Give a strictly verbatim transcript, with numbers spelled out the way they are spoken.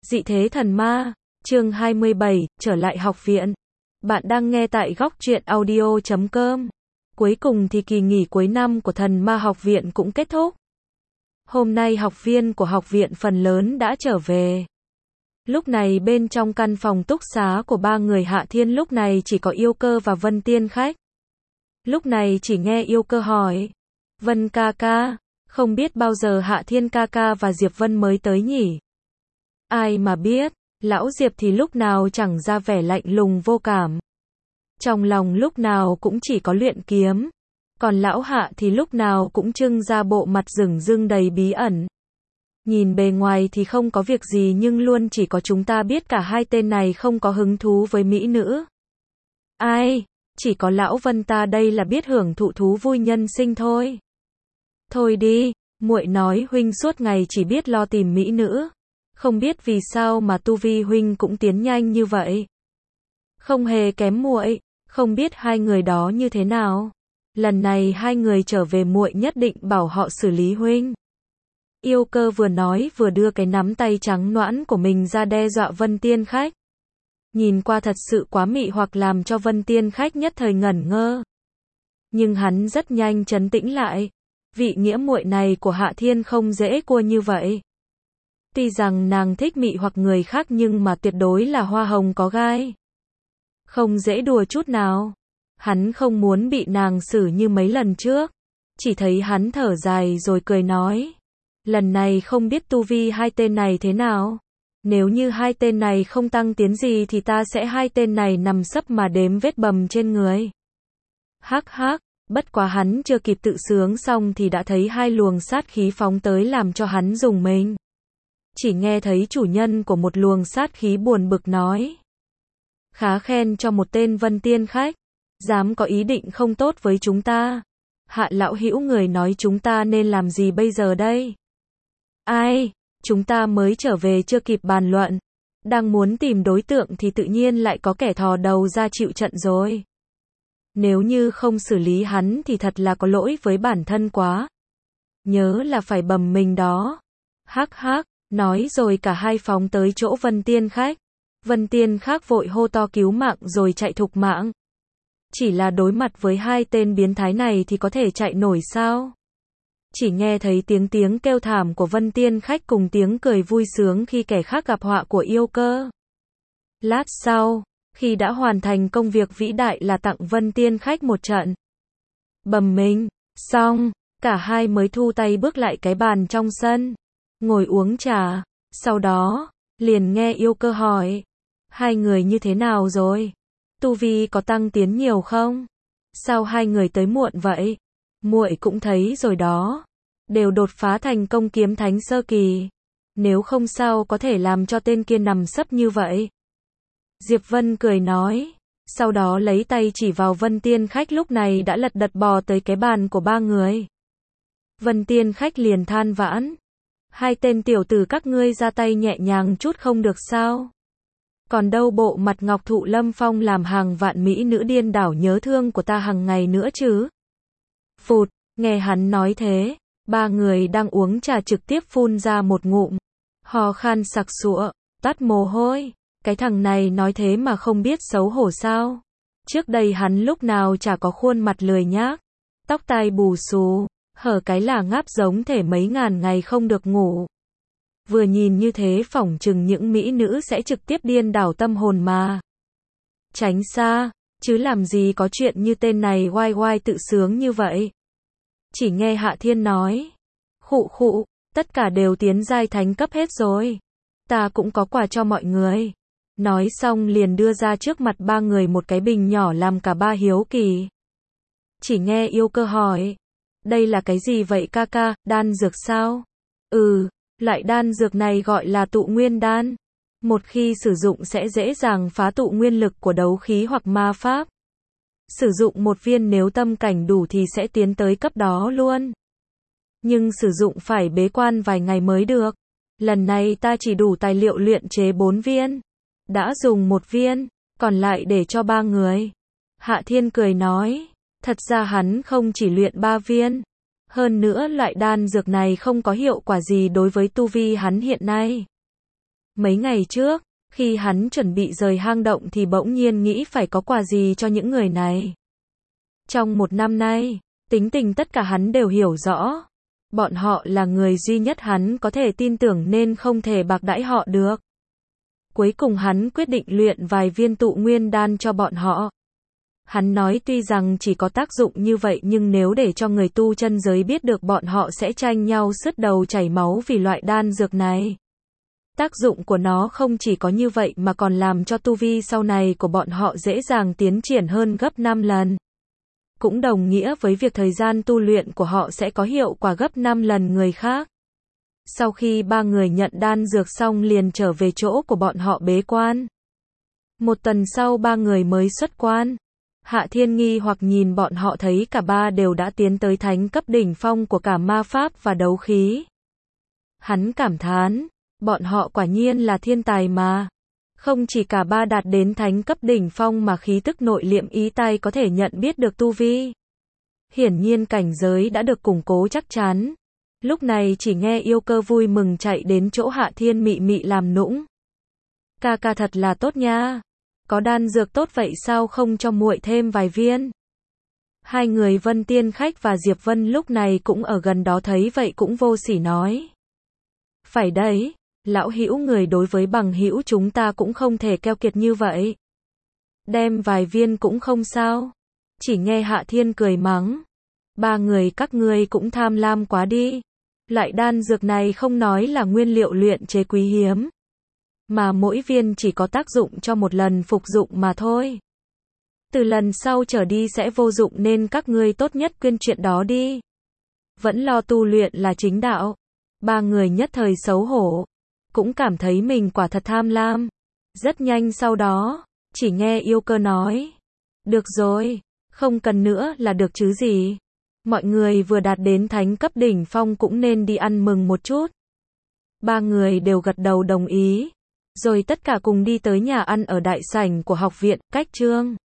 Dị thế thần ma, chương hai mươi bảy, trở lại học viện. Bạn đang nghe tại góc truyện audio chấm com. Cuối cùng thì kỳ nghỉ cuối năm của thần ma học viện cũng kết thúc. Hôm nay học viên của học viện phần lớn đã trở về. Lúc này bên trong căn phòng túc xá của ba người Hạ Thiên lúc này chỉ có Yêu Cơ và Vân Tiên khách. Lúc này chỉ nghe Yêu Cơ hỏi, Vân ca ca, không biết bao giờ Hạ Thiên ca ca và Diệp Vân mới tới nhỉ? Ai mà biết, lão Diệp thì lúc nào chẳng ra vẻ lạnh lùng vô cảm. Trong lòng lúc nào cũng chỉ có luyện kiếm. Còn lão Hạ thì lúc nào cũng trưng ra bộ mặt rừng rưng đầy bí ẩn. Nhìn bề ngoài thì không có việc gì nhưng luôn chỉ có chúng ta biết cả hai tên này không có hứng thú với mỹ nữ. Ai, chỉ có lão Vân ta đây là biết hưởng thụ thú vui nhân sinh thôi. Thôi đi, muội nói huynh suốt ngày chỉ biết lo tìm mỹ nữ. Không biết vì sao mà tu vi huynh cũng tiến nhanh như vậy. Không hề kém muội, không biết hai người đó như thế nào. Lần này hai người trở về muội nhất định bảo họ xử lý huynh. Yêu Cơ vừa nói vừa đưa cái nắm tay trắng nõn của mình ra đe dọa Vân Tiên khách. Nhìn qua thật sự quá mị hoặc làm cho Vân Tiên khách nhất thời ngẩn ngơ. Nhưng hắn rất nhanh trấn tĩnh lại. Vị nghĩa muội này của Hạ Thiên không dễ cua như vậy. Tuy rằng nàng thích mị hoặc người khác nhưng mà tuyệt đối là hoa hồng có gai. Không dễ đùa chút nào. Hắn không muốn bị nàng xử như mấy lần trước. Chỉ thấy hắn thở dài rồi cười nói. Lần này không biết tu vi hai tên này thế nào. Nếu như hai tên này không tăng tiến gì thì ta sẽ hai tên này nằm sấp mà đếm vết bầm trên người. Hắc hắc, bất quá hắn chưa kịp tự sướng xong thì đã thấy hai luồng sát khí phóng tới làm cho hắn rùng mình. Chỉ nghe thấy chủ nhân của một luồng sát khí buồn bực nói. Khá khen cho một tên Vân Tiên khách. Dám có ý định không tốt với chúng ta. Hạ lão hữu người nói chúng ta nên làm gì bây giờ đây? Ai? Chúng ta mới trở về chưa kịp bàn luận. Đang muốn tìm đối tượng thì tự nhiên lại có kẻ thò đầu ra chịu trận rồi. Nếu như không xử lý hắn thì thật là có lỗi với bản thân quá. Nhớ là phải bầm mình đó. Hắc hắc. Nói rồi cả hai phóng tới chỗ Vân Tiên khách. Vân Tiên khác vội hô to cứu mạng rồi chạy thục mạng. Chỉ là đối mặt với hai tên biến thái này thì có thể chạy nổi sao? Chỉ nghe thấy tiếng tiếng kêu thảm của Vân Tiên khách cùng tiếng cười vui sướng khi kẻ khác gặp họa của Yêu Cơ. Lát sau, khi đã hoàn thành công việc vĩ đại là tặng Vân Tiên khách một trận bầm mình, xong, cả hai mới thu tay bước lại cái bàn trong sân. Ngồi uống trà, sau đó, liền nghe Yêu Cơ hỏi. Hai người như thế nào rồi? Tu vi có tăng tiến nhiều không? Sao hai người tới muộn vậy? Muội cũng thấy rồi đó. Đều đột phá thành công kiếm thánh sơ kỳ. Nếu không sao có thể làm cho tên kia nằm sấp như vậy? Diệp Vân cười nói. Sau đó lấy tay chỉ vào Vân Tiên khách lúc này đã lật đật bò tới cái bàn của ba người. Vân Tiên khách liền than vãn. Hai tên tiểu tử các ngươi ra tay nhẹ nhàng chút không được sao? Còn đâu bộ mặt ngọc thụ lâm phong làm hàng vạn mỹ nữ điên đảo nhớ thương của ta hàng ngày nữa chứ? Phụt, nghe hắn nói thế, ba người đang uống trà trực tiếp phun ra một ngụm. Ho khan sặc sụa, toát mồ hôi. Cái thằng này nói thế mà không biết xấu hổ sao? Trước đây hắn lúc nào chả có khuôn mặt lười nhác. Tóc tai bù xù. Hở cái là ngáp giống thể mấy ngàn ngày không được ngủ. Vừa nhìn như thế phỏng chừng những mỹ nữ sẽ trực tiếp điên đảo tâm hồn mà. Tránh xa, chứ làm gì có chuyện như tên này oai oai tự sướng như vậy. Chỉ nghe Hạ Thiên nói. Khụ khụ, tất cả đều tiến giai thánh cấp hết rồi. Ta cũng có quà cho mọi người. Nói xong liền đưa ra trước mặt ba người một cái bình nhỏ làm cả ba hiếu kỳ. Chỉ nghe Yêu Cơ hỏi. Đây là cái gì vậy ca ca, đan dược sao? Ừ, loại đan dược này gọi là tụ nguyên đan. Một khi sử dụng sẽ dễ dàng phá tụ nguyên lực của đấu khí hoặc ma pháp. Sử dụng một viên nếu tâm cảnh đủ thì sẽ tiến tới cấp đó luôn. Nhưng sử dụng phải bế quan vài ngày mới được. Lần này ta chỉ đủ tài liệu luyện chế bốn viên. Đã dùng một viên, còn lại để cho ba người. Hạ Thiên cười nói. Thật ra hắn không chỉ luyện ba viên. Hơn nữa loại đan dược này không có hiệu quả gì đối với tu vi hắn hiện nay. Mấy ngày trước, khi hắn chuẩn bị rời hang động thì bỗng nhiên nghĩ phải có quà gì cho những người này. Trong một năm nay, tính tình tất cả hắn đều hiểu rõ. Bọn họ là người duy nhất hắn có thể tin tưởng nên không thể bạc đãi họ được. Cuối cùng hắn quyết định luyện vài viên tụ nguyên đan cho bọn họ. Hắn nói tuy rằng chỉ có tác dụng như vậy nhưng nếu để cho người tu chân giới biết được bọn họ sẽ tranh nhau sứt đầu chảy máu vì loại đan dược này. Tác dụng của nó không chỉ có như vậy mà còn làm cho tu vi sau này của bọn họ dễ dàng tiến triển hơn gấp năm lần. Cũng đồng nghĩa với việc thời gian tu luyện của họ sẽ có hiệu quả gấp năm lần người khác. Sau khi ba người nhận đan dược xong liền trở về chỗ của bọn họ bế quan. Một tuần sau ba người mới xuất quan. Hạ Thiên nghi hoặc nhìn bọn họ thấy cả ba đều đã tiến tới thánh cấp đỉnh phong của cả ma pháp và đấu khí. Hắn cảm thán, bọn họ quả nhiên là thiên tài mà. Không chỉ cả ba đạt đến thánh cấp đỉnh phong mà khí tức nội liệm ý tai có thể nhận biết được tu vi. Hiển nhiên cảnh giới đã được củng cố chắc chắn. Lúc này chỉ nghe Yêu Cơ vui mừng chạy đến chỗ Hạ Thiên mị mị làm nũng. Ca ca thật là tốt nha. Có đan dược tốt vậy sao không cho muội thêm vài viên? Hai người Vân Tiên Khách và Diệp Vân lúc này cũng ở gần đó thấy vậy cũng vô sỉ nói. Phải đấy, lão hữu người đối với bằng hữu chúng ta cũng không thể keo kiệt như vậy. Đem vài viên cũng không sao. Chỉ nghe Hạ Thiên cười mắng. Ba người các ngươi cũng tham lam quá đi. Loại đan dược này không nói là nguyên liệu luyện chế quý hiếm. Mà mỗi viên chỉ có tác dụng cho một lần phục dụng mà thôi. Từ lần sau trở đi sẽ vô dụng nên các ngươi tốt nhất quên chuyện đó đi. Vẫn lo tu luyện là chính đạo. Ba người nhất thời xấu hổ. Cũng cảm thấy mình quả thật tham lam. Rất nhanh sau đó, chỉ nghe Yêu Cơ nói. Được rồi, không cần nữa là được chứ gì. Mọi người vừa đạt đến thánh cấp đỉnh phong cũng nên đi ăn mừng một chút. Ba người đều gật đầu đồng ý. Rồi tất cả cùng đi tới nhà ăn ở đại sảnh của học viện, cách Trương